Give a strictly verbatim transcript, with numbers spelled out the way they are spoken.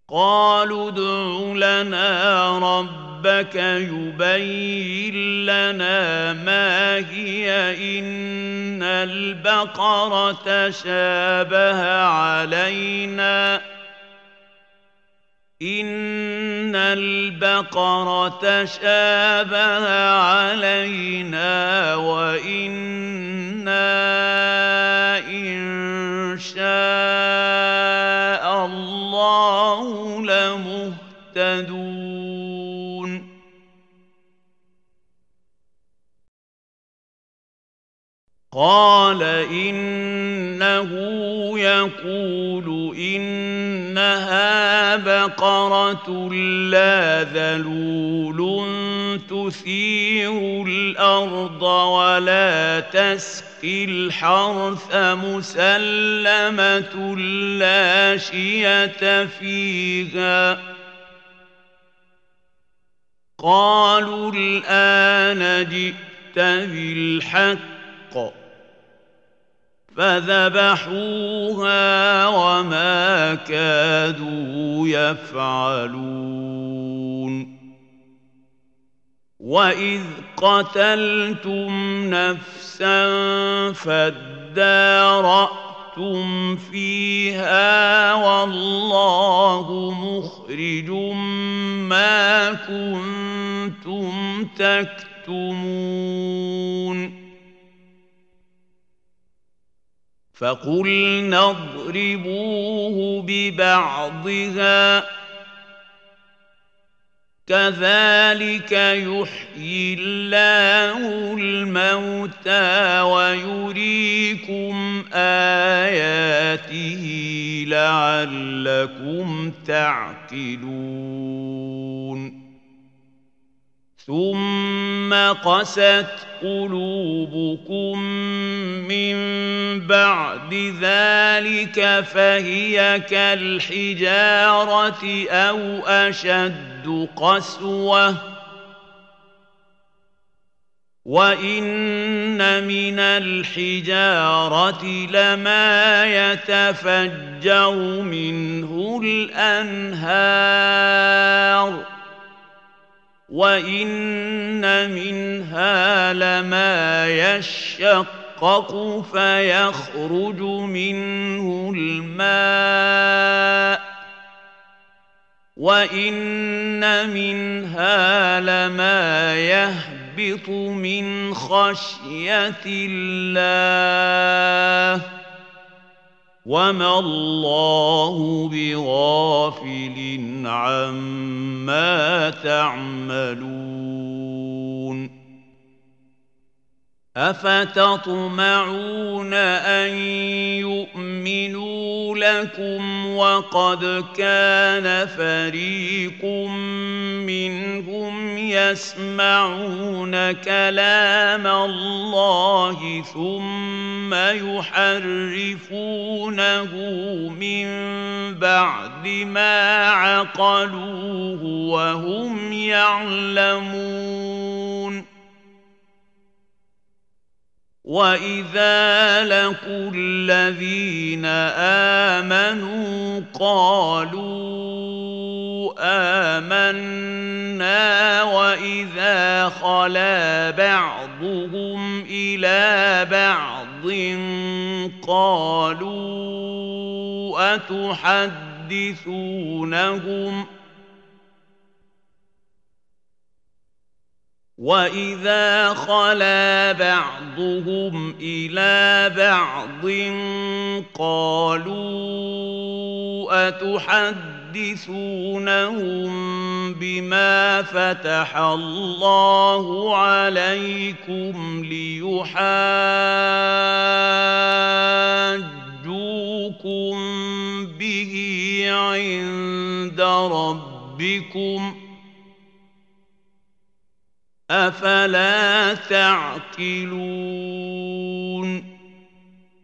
قالوا ادع لنا ربك يبين لنا ما هي إن البقرة شابه علينا إن البقرة شابه علينا وإنا إن شاء الله لمهتدون قال إنه يقول إنها بقرة لا ذلول تثير الأرض ولا تسقي الحرث مسلمة لا شية فيها قالوا الآن جئت بالحق فذبحوها وما كادوا يفعلون وإذ قتلتم نفسا فادارأتم فيها والله مخرج ما كنتم تكتمون فقلنا اضربوه ببعضها كذلك يحيي الله الموتى ويريكم آياته لعلكم تعقلون ثم قست قلوبكم من بعد ذلك فهي كالحجارة أو أشد قسوة وإن من الحجارة لما يتفجر منه الأنهار وإن منها لما يشقق فيخرج منه الماء وإن منها لما يهبط من خشية الله وما الله بغافل عما تعملون أفتطمعون أن يؤمنوا لكم وقد كان فريق منهم يسمعون كلام الله ثم يحرفونه من بعد ما عقلوه وهم يعلمون وإذا لقوا الذين آمنوا قالوا آمنا وإذا خلا بعضهم إلى بعض قالوا أتحدثونهم وإذا خلا بعضهم إلى بعض قالوا أتحدثونهم بما فتح الله عليكم ليحاجوكم به عند ربكم أفلا تعقلون